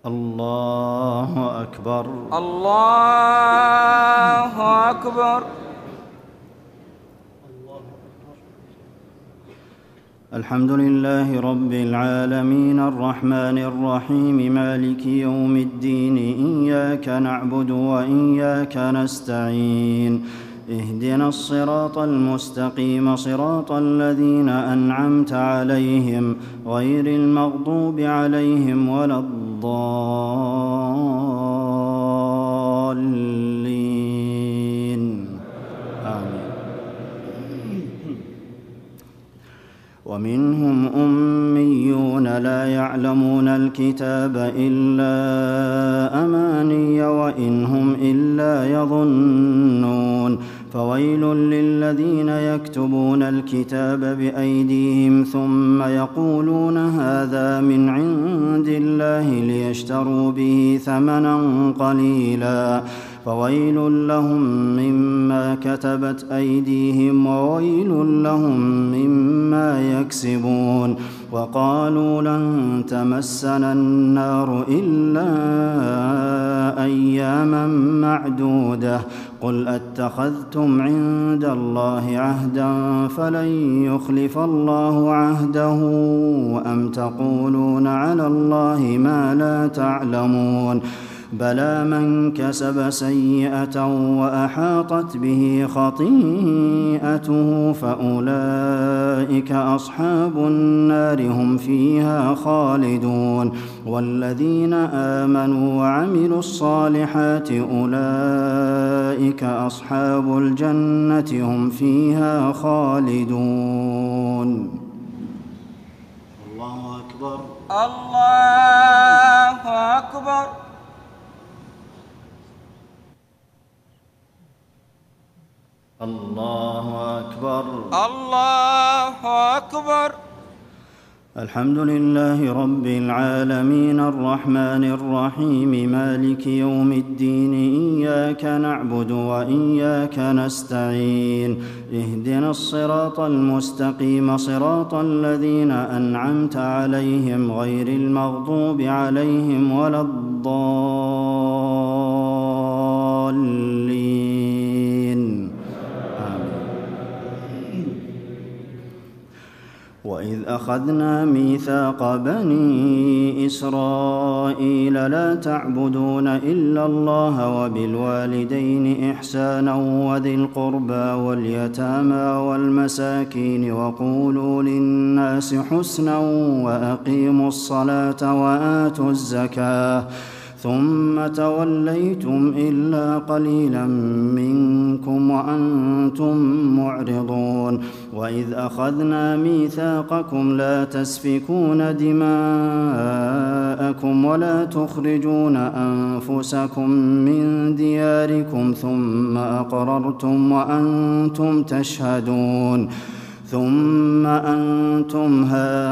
الله أكبر. الله أكبر. الحمد لله رب العالمين الرحمن الرحيم مالك يوم الدين إياك نعبد وإياك نستعين اهدنا الصراط المستقيم صراط الذين أنعمت عليهم غير المغضوب عليهم ولا الضالين آمين. ومنهم أميون لا يعلمون الكتاب إلا أماني وإن هم إلا يظنون فويل للذين يكتبون الكتاب بأيديهم ثم يقولون هذا من عند الله ليشتروا به ثمنا قليلا فويل لهم مما كتبت أيديهم وويل لهم مما يكسبون وقالوا لن تمسنا النار إلا أياما معدودة قل أتخذتم عند الله عهدا فلن يخلف الله عهده أم تقولون على الله ما لا تعلمون بلى من كسب سيئة وأحاطت به خطيئته فأولئك أصحاب النار هم فيها خالدون والذين آمنوا وعملوا الصالحات أولئك أصحاب الجنة هم فيها خالدون. الله أكبر. الله أكبر. الله أكبر. الله أكبر. الحمد لله رب العالمين الرحمن الرحيم مالك يوم الدين إياك نعبد وإياك نستعين اهدنا الصراط المستقيم صراط الذين أنعمت عليهم غير المغضوب عليهم ولا الضالين. وإذ أخذنا ميثاق بني إسرائيل لا تعبدون إلا الله وبالوالدين إحسانا وذي القربى واليتامى والمساكين وقولوا للناس حسنا وأقيموا الصلاة وآتوا الزكاة ثم توليتم إلا قليلا منكم وأنتم معرضون وإذ أخذنا ميثاقكم لا تسفكون دماءكم ولا تخرجون أنفسكم من دياركم ثم أقررتم وأنتم تشهدون ثم أنتم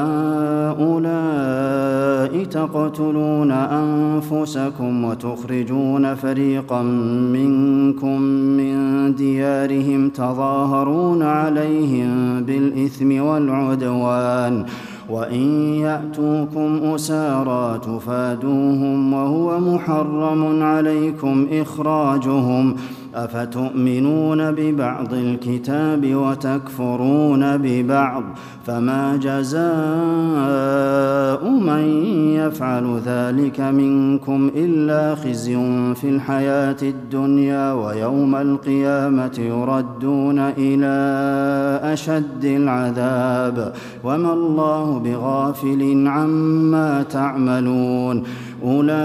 هؤلاء تقتلون أنفسكم وتخرجون فريقا منكم من ديارهم تظاهرون عليهم بالإثم والعدوان وإن يأتوكم أسارى تفادوهم وهو محرم عليكم إخراجهم أفتؤمنون ببعض الكتاب وتكفرون ببعض فما جزاء من يفعل ذلك منكم إلا خزي في الحياة الدنيا ويوم القيامة يردون إلى أشد العذاب وما الله بغافل عما تعملون أولئك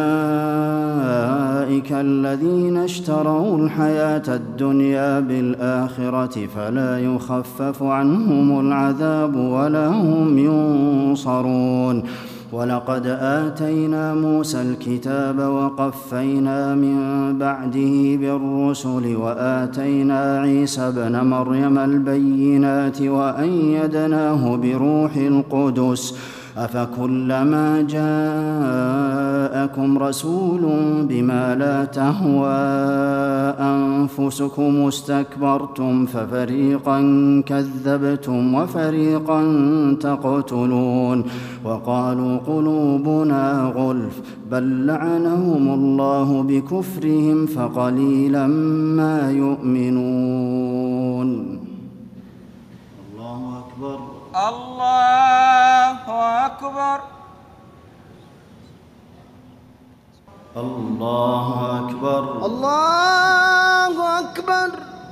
الذين اشتروا الحياة الدنيا بالآخرة فلا يخفف عنهم العذاب ولا هم ينصرون ولقد آتينا موسى الكتاب وقفينا من بعده بالرسل وآتينا عيسى ابن مريم البينات وأيدناه بروح القدس أفكلما جاءكم رسول بما لا تهوى أنفسكم استكبرتم ففريقا كذبتم وفريقا تقتلون وقالوا قلوبنا غلف بل لعنهم الله بكفرهم فقليلا ما يؤمنون. الله أكبر. الله أكبر. الله أكبر. الله أكبر.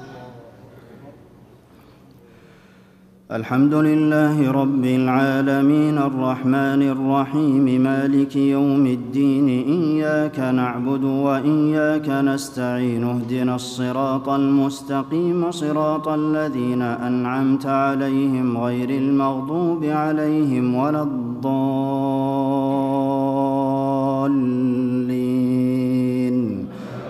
الحمد لله رب العالمين الرحمن الرحيم مالك يوم الدين إياك نعبد وإياك نستعين اهدنا الصراط المستقيم صراط الذين أنعمت عليهم غير المغضوب عليهم ولا الضالين.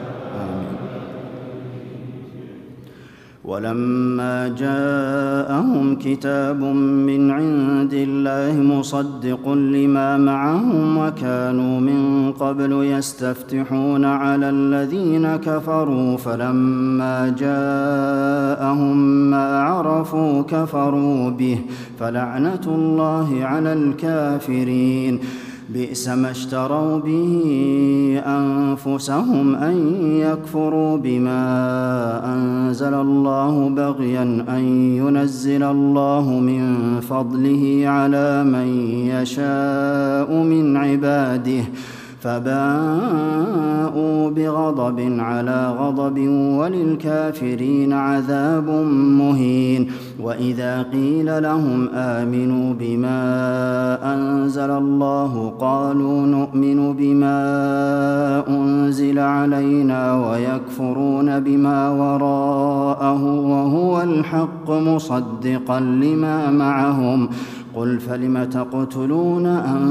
ولما جاءهم كتاب من عند الله مصدق لما معهم وكانوا من قبل يستفتحون على الذين كفروا فلما جاءهم ما عرفوا كفروا به فلعنة الله على الكافرين. بئس ما اشتروا به أنفسهم أن يكفروا بما أنزل الله بغيا أن ينزل الله من فضله على من يشاء من عباده فباءوا بغضب على غضب وللكافرين عذاب مهين. وإذا قيل لهم آمنوا بما أنزل الله قالوا نؤمن بما أنزل علينا ويكفرون بما وراءه وهو الحق مصدقا لما معهم قل فلم تقتلون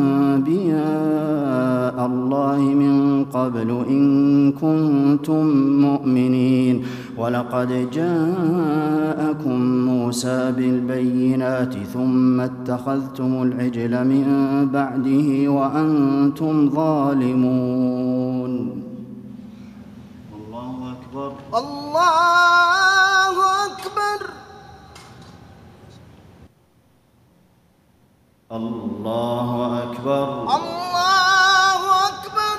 أنبياء الله من قبل إن كنتم مؤمنين. ولقد جاءكم موسى بالبينات ثم اتخذتم العجل من بعده وأنتم ظالمون. الله أكبر. الله أكبر. الله أكبر. الله أكبر.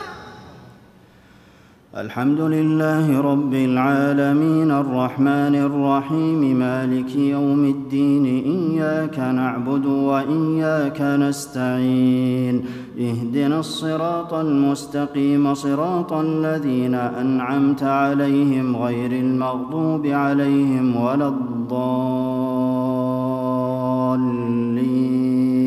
الحمد لله رب العالمين الرحمن الرحيم مالك يوم الدين إياك نعبد وإياك نستعين اهدنا الصراط المستقيم صراط الذين أنعمت عليهم غير المغضوب عليهم ولا الضالين.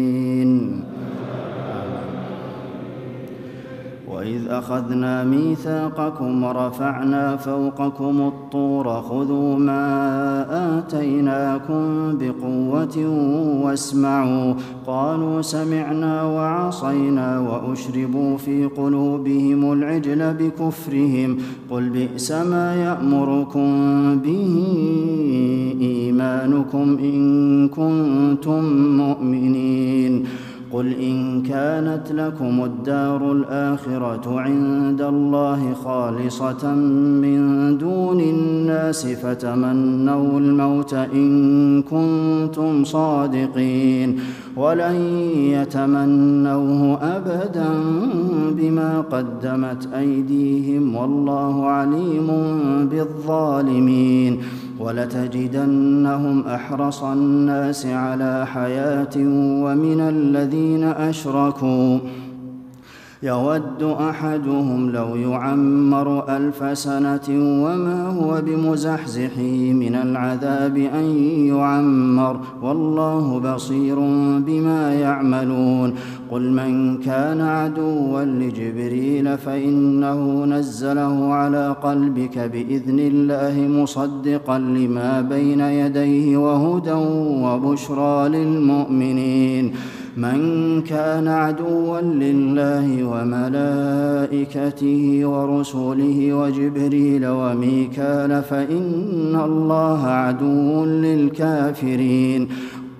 وإذ أخذنا ميثاقكم ورفعنا فوقكم الطور خذوا ما آتيناكم بقوة واسمعوا قالوا سمعنا وعصينا وأشربوا في قلوبهم العجل بكفرهم قل بئس ما يأمركم به إيمانكم إن كنتم مؤمنين. قل إن كانت لكم الدار الآخرة عند الله خالصة من دون الناس فتمنوا الموت إن كنتم صادقين ولن يتمنوه أبدا بما قدمت أيديهم والله عليم بالظالمين. ولتجدنهم أحرص الناس على حياة ومن الذين أشركوا يود أحدهم لو يعمر 1000 سنة وما هو بمزحزحه من العذاب أن يعمر والله بصير بما يعملون. قل من كان عدوا لجبريل فإنه نزله على قلبك بإذن الله مصدقا لما بين يديه وهدى وبشرى للمؤمنين. من كان عدوا لله وملائكته ورسله وجبريل وميكال فإن الله عدو للكافرين.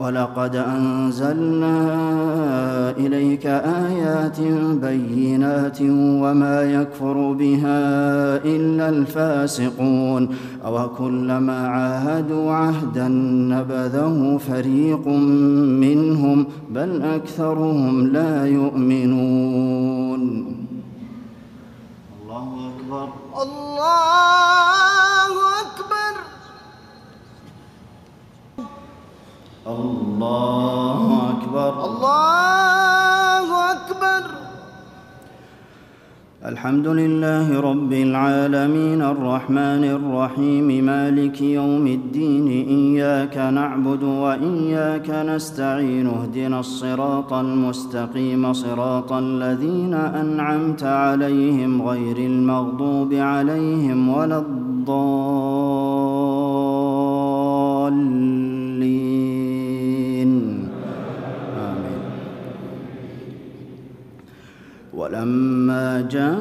ولقد أنزلنا إليك آيات بينات وما يكفر بها إلا الفاسقون أوكلما عاهدوا عهدا نبذه فريق منهم بل أكثرهم لا يؤمنون. الله أكبر. الله أكبر. الله أكبر. الله أكبر. الحمد لله رب العالمين الرحمن الرحيم مالك يوم الدين إياك نعبد وإياك نستعين اهدنا الصراط المستقيم صراط الذين أنعمت عليهم غير المغضوب عليهم ولا الضالين آمين. ولما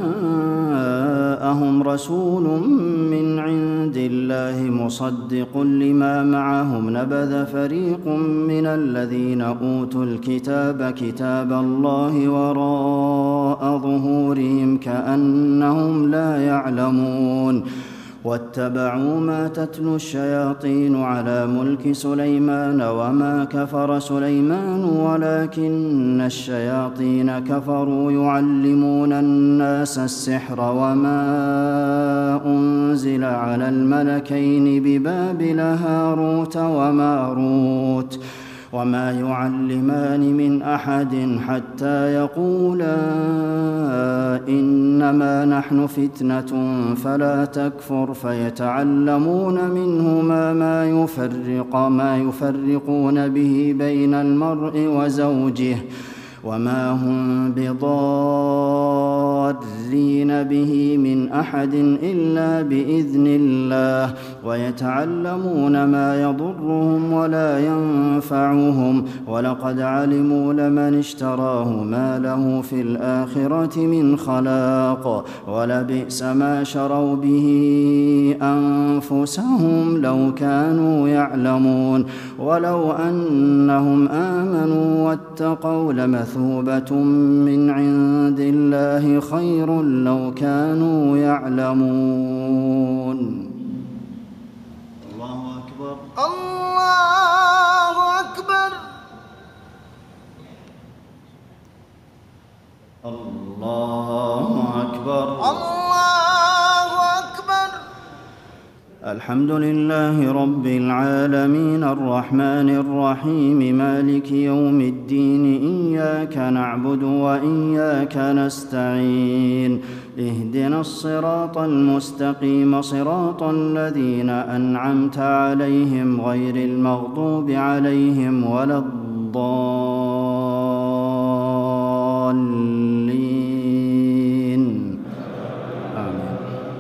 جاءهم رسول من عند الله مصدق لما معهم نبذ فريق من الذين أوتوا الكتاب كتاب الله وراء ظهورهم كأنهم لا يعلمون واتبعوا ما تتلو الشياطين على ملك سليمان وما كفر سليمان ولكن الشياطين كفروا يعلمون الناس السحر وما أنزل على الملكين ببابل هاروت وماروت وما يعلمان من أحد حتى يقولا إنما نحن فتنة فلا تكفر فيتعلمون منهما ما يفرقون به بين المرء وزوجه وما هم بضارين به من أحد إلا بإذن الله ويتعلمون ما يضرهم ولا ينفعهم ولقد علموا لمن اشتراه ما له في الآخرة من خلاق ولبئس ما شروا به أنفسهم لو كانوا يعلمون ولو أنهم آمنوا واتقوا لمثوبة من عند الله خير لو كانوا يعلمون. الله أكبر. الله أكبر. الله أكبر. الله أكبر. الحمد لله رب العالمين الرحمن الرحيم مالك يوم الدين إياك نعبد وإياك نستعين اهدنا الصراط المستقيم صراط الذين أنعمت عليهم غير المغضوب عليهم ولا الضالين آمين.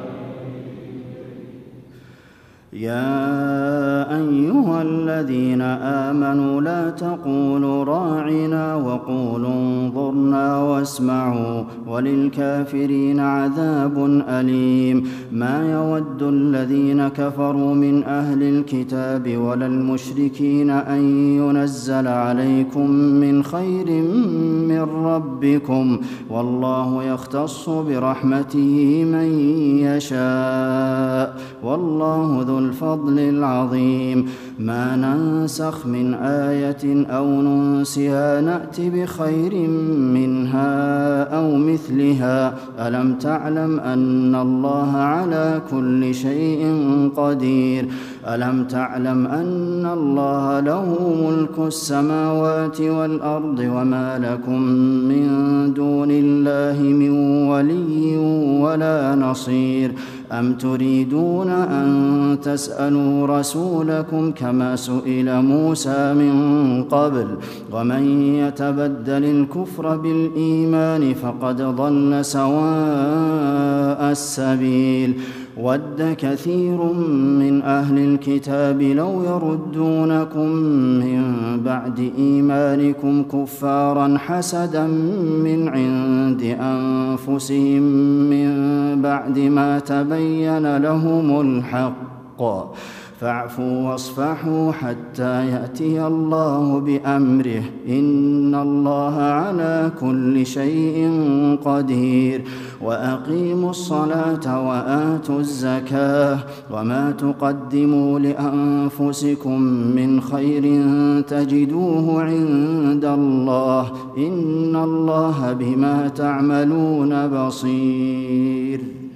يا أيها الذين آمنوا لا تقولوا راعنا وقولوا انظرنا واسمعوا وللكافرين عذاب أليم. ما يود الذين كفروا من أهل الكتاب ولا المشركين أن ينزل عليكم من خير من ربكم والله يختص برحمته من يشاء والله ذو الفضل العظيم. ما ننسخ من آية أو ننسها نأت بخير منها أو مثلها ألم تعلم أن الله على كل شيء قدير. ألم تعلم أن الله له ملك السماوات والأرض وما لكم من دون الله من ولي ولا نصير. أم تريدون أن تسألوا رسولكم كما سئل موسى من قبل ومن يتبدل الكفر بالإيمان فقد ضل سواء السبيل. ود كثير من أهل الكتاب لو يردونكم من بعد إيمانكم كفارا حسدا من عند أنفسهم من بعد ما تبين لهم الحق فاعفوا واصفحوا حتى يأتي الله بأمره إن الله على كل شيء قدير وأقيموا الصلاة وآتوا الزكاة وما تقدموا لأنفسكم من خير تجدوه عند الله إن الله بما تعملون بصير.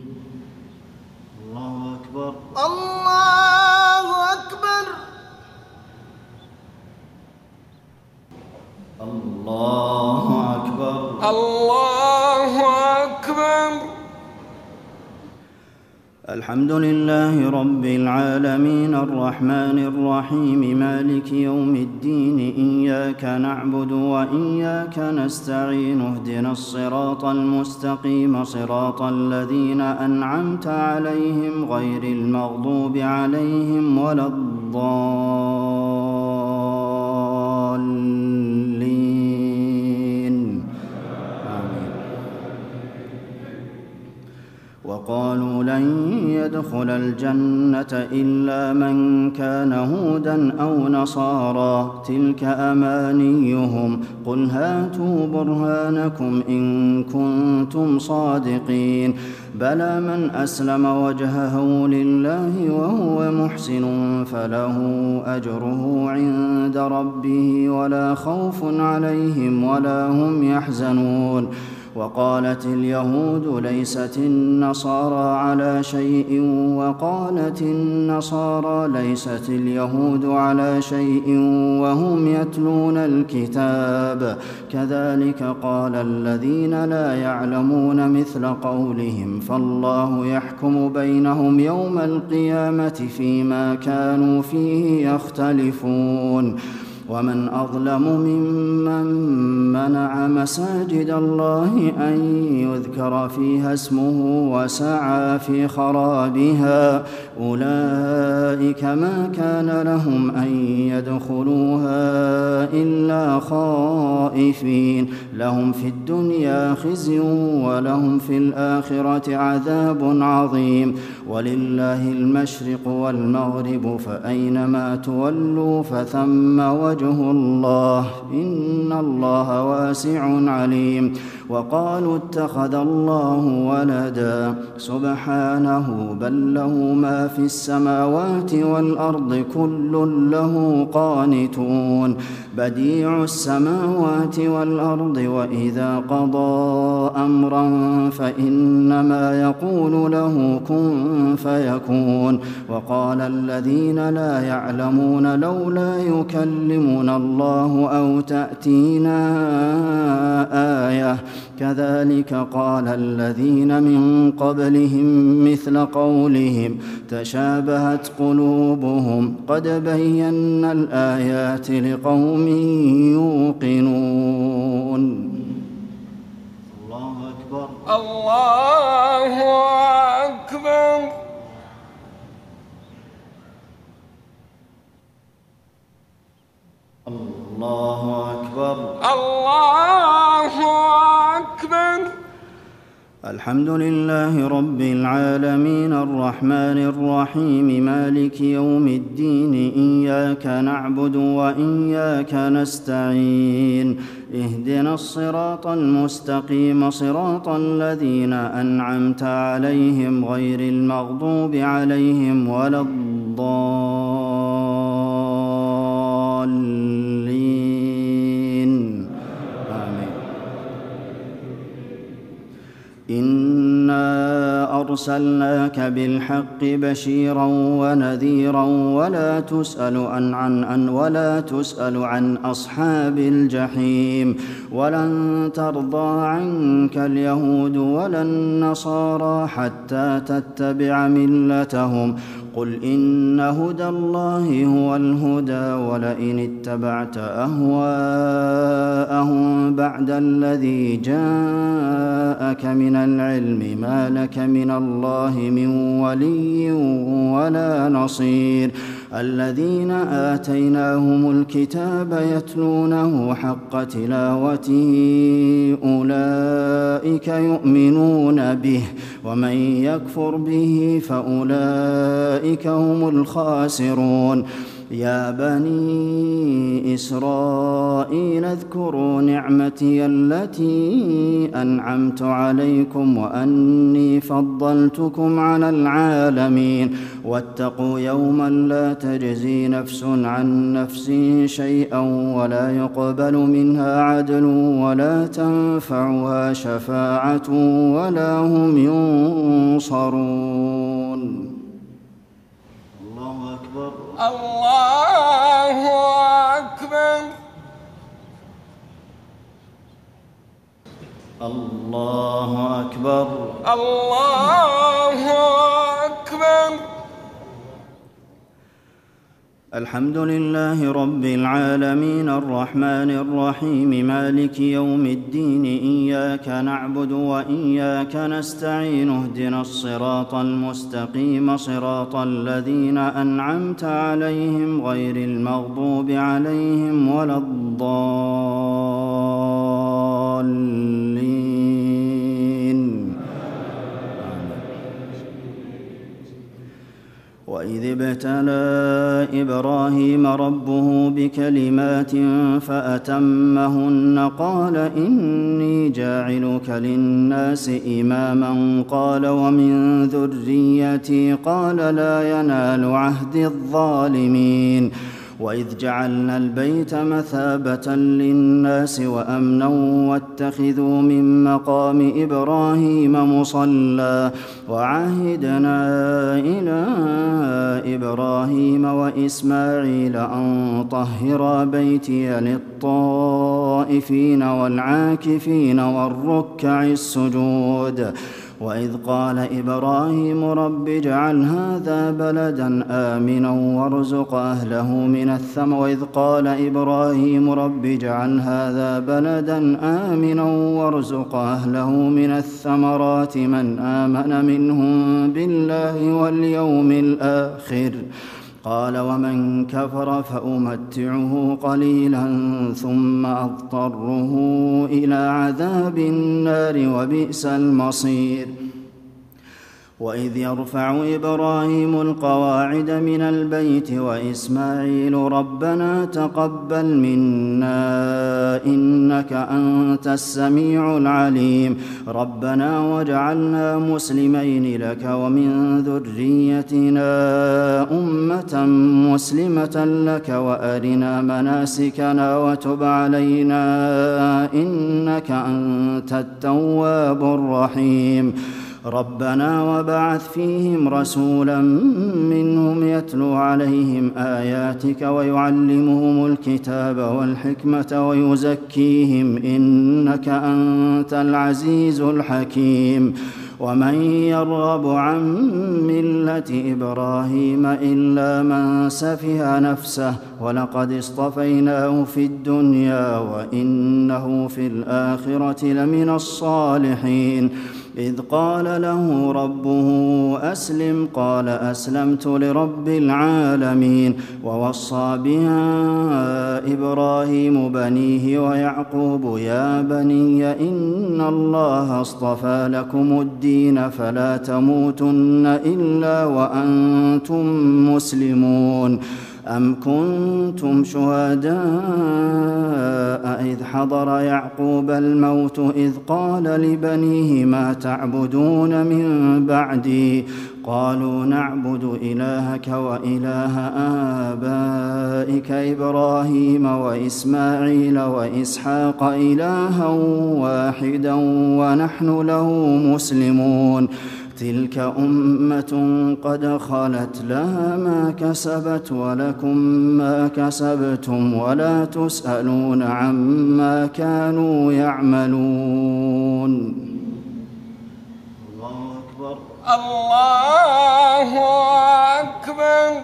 الله أكبر. الله أكبر. الله أكبر. الله أكبر. الحمد لله رب العالمين الرحمن الرحيم مالك يوم الدين إياك نعبد وإياك نستعين اهدنا الصراط المستقيم صراط الذين أنعمت عليهم غير المغضوب عليهم ولا الضالين آمين. وقالوا لن يدخل الجنة إلا من كان هودا أو نصارى تلك أمانيهم قل هاتوا برهانكم إن كنتم صادقين بلى من أسلم وجهه لله وهو محسن فله أجره عند ربه ولا خوف عليهم ولا هم يحزنون. وقالت اليهود ليست النصارى على شيء وقالت النصارى ليست اليهود على شيء وهم يتلون الكتاب كذلك قال الذين لا يعلمون مثل قولهم فالله يحكم بينهم يوم القيامة فيما كانوا فيه يختلفون. ومن أظلم ممن منع مساجد الله أن يذكر فيها اسمه وسعى في خرابها أولئك ما كان لهم أن يدخلوها إلا خائفين لهم في الدنيا خزي ولهم في الآخرة عذاب عظيم ولله المشرق والمغرب فأينما تولوا فثم وجه الله إن الله واسع عليم. وقالوا اتخذ الله ولدا سبحانه بل له ما في السماوات والأرض كل له قانتون بديع السماوات والأرض وإذا قضى أمرا فإنما يقول له كن فيكون. وقال الذين لا يعلمون لولا يكلمنا الله أو تأتينا آية كذلك قال الذين من قبلهم مثل قولهم تشابهت قلوبهم قد بينا الآيات لقوم يوقنون. الله أكبر. الله أكبر. الله أكبر. الله أكبر. الحمد لله رب العالمين الرحمن الرحيم مالك يوم الدين إياك نعبد وإياك نستعين اهدنا الصراط المستقيم صراط الذين أنعمت عليهم غير المغضوب عليهم ولا الضالين آمين. إنا أرسلناك بالحق بشيرا ونذيرا ولا تسأل عن أصحاب الجحيم ولن ترضى عنك اليهود ولا النصارى حتى تتبع ملتهم قل إن هدى الله هو الهدى ولئن اتبعت أهواءهم بعد الذي جاءك من العلم ما لك من الله من ولي ولا نصير الذين آتيناهم الكتاب يتلونه حق تلاوته أولئك يؤمنون به ومن يكفر به فأولئك هم الخاسرون يا بني إسرائيل اذكروا نعمتي التي أنعمت عليكم وأني فضلتكم على العالمين واتقوا يوما لا تجزي نفس عن نفس شيئا ولا يقبل منها عدل ولا تنفعها شفاعة ولا هم ينصرون. الله أكبر. الله أكبر. الله أكبر. الله أكبر. الحمد لله رب العالمين الرحمن الرحيم مالك يوم الدين إياك نعبد وإياك نستعين اهدنا الصراط المستقيم صراط الذين أنعمت عليهم غير المغضوب عليهم ولا الضالين. وإذ ابتلى إبراهيم ربه بكلمات فأتمهن قال إني جاعلك للناس إماما قال ومن ذريتي قال لا ينال عهد الظالمين. وإذ جعلنا البيت مثابة للناس وأمنا واتخذوا من مقام إبراهيم مصلى وعهدنا إلى إبراهيم وإسماعيل أن طهرا بيتي للطائفين والعاكفين والركع السجود. وإذ قال إبراهيم رب اجعل هذا بلدا آمنا وارزق أهله من الثمرات وإذ قال إبراهيم رب اجعل هذا بلدا آمنا وارزق أهله من الثمرات من آمن منهم بالله واليوم الآخر قال ومن كفر فأمتعه قليلا ثم أضطره إلى عذاب النار وبئس المصير. وإذ يرفع إبراهيم القواعد من البيت وإسماعيل ربنا تقبل منا إنك أنت السميع العليم ربنا واجعلنا مسلمين لك ومن ذريتنا أمة مسلمة لك وأرنا مناسكنا وتب علينا إنك أنت التواب الرحيم ربنا وبعث فيهم رسولا منهم يتلو عليهم آياتك ويعلمهم الكتاب والحكمة ويزكيهم إنك أنت العزيز الحكيم. ومن يرغب عن ملة إبراهيم إلا من سفه نفسه ولقد اصطفيناه في الدنيا وإنه في الآخرة لمن الصالحين. إذ قال له ربه أسلم قال أسلمت لرب العالمين. ووصى بها إبراهيم بنيه ويعقوب يا بني إن الله اصطفى لكم الدين فلا تموتن إلا وأنتم مسلمون. أم كنتم شهداء إذ حضر يعقوب الموت إذ قال لبنيه ما تعبدون من بعدي قالوا نعبد إلهك وإله آبائك إبراهيم وإسماعيل وإسحاق إلها واحدا ونحن له مسلمون. تلك أمة قد خلت لها ما كسبت ولكم ما كسبتم ولا تسألون عما كانوا يعملون. الله أكبر. الله أكبر.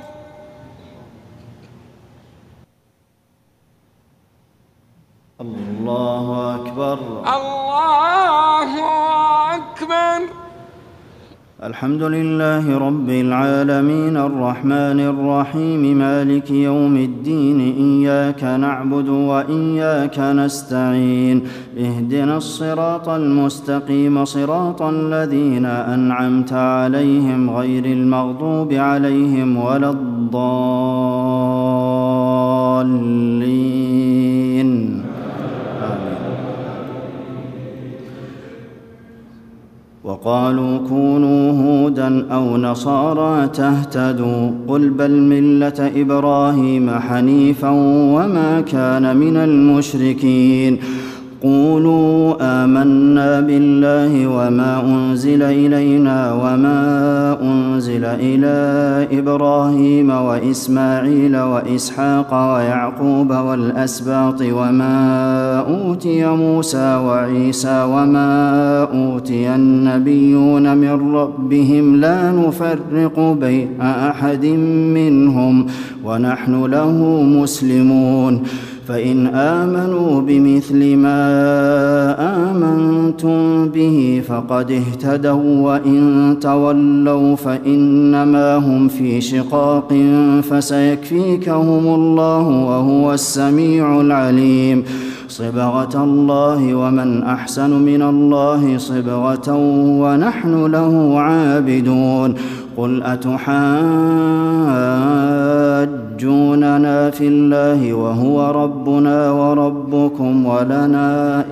الله أكبر. الله أكبر. الحمد لله رب العالمين الرحمن الرحيم مالك يوم الدين إياك نعبد وإياك نستعين اهدنا الصراط المستقيم صراط الذين أنعمت عليهم غير المغضوب عليهم ولا الضالين وقالوا كونوا هودا أو نصارى تهتدوا قل بل ملة إبراهيم حنيفا وما كان من المشركين قولوا آمنا بالله وما أنزل إلينا وما أنزل إلى إبراهيم وإسماعيل وإسحاق ويعقوب والأسباط وما أوتي موسى وعيسى وما أوتي النبيون من ربهم لا نفرق بين أحد منهم ونحن له مسلمون فإن آمنوا بمثل ما آمنتم به فقد اهتدوا وإن تولوا فإنما هم في شقاق فسيكفيكهم الله وهو السميع العليم صبغة الله ومن أحسن من الله صبغة ونحن له عابدون قل أتحاجوننا في الله وهو ربنا وربكم ولنا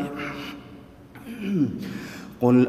قل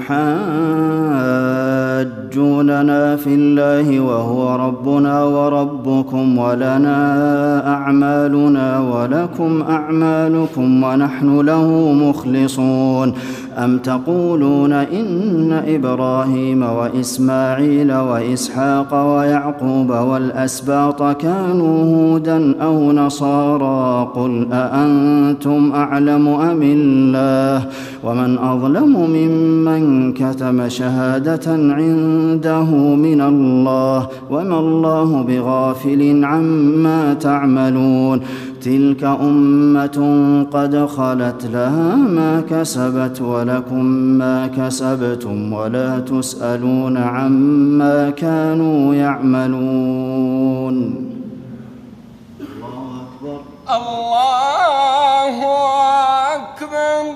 أتحاجوننا في الله وهو ربنا وربكم ولنا أعمالنا ولكم أعمالكم ونحن له مخلصون أم تقولون إن إبراهيم وإسماعيل وإسحاق ويعقوب والأسباط كانوا هودا أو نصارى قل أأنتم أعلم أم الله ومن أظلم ممن كتم شهادة عنده من الله وما الله بغافل عما تعملون تلك أمة قد خلت لها ما كسبت ولكم ما كسبتم ولا تسألون عما كانوا يعملون الله أكبر الله أكبر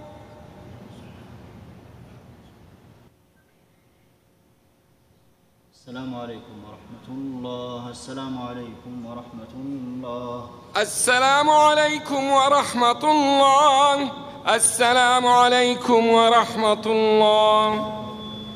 السلام عليكم ورحمة الله السلام عليكم ورحمة الله السلام عليكم ورحمة الله السلام عليكم ورحمة الله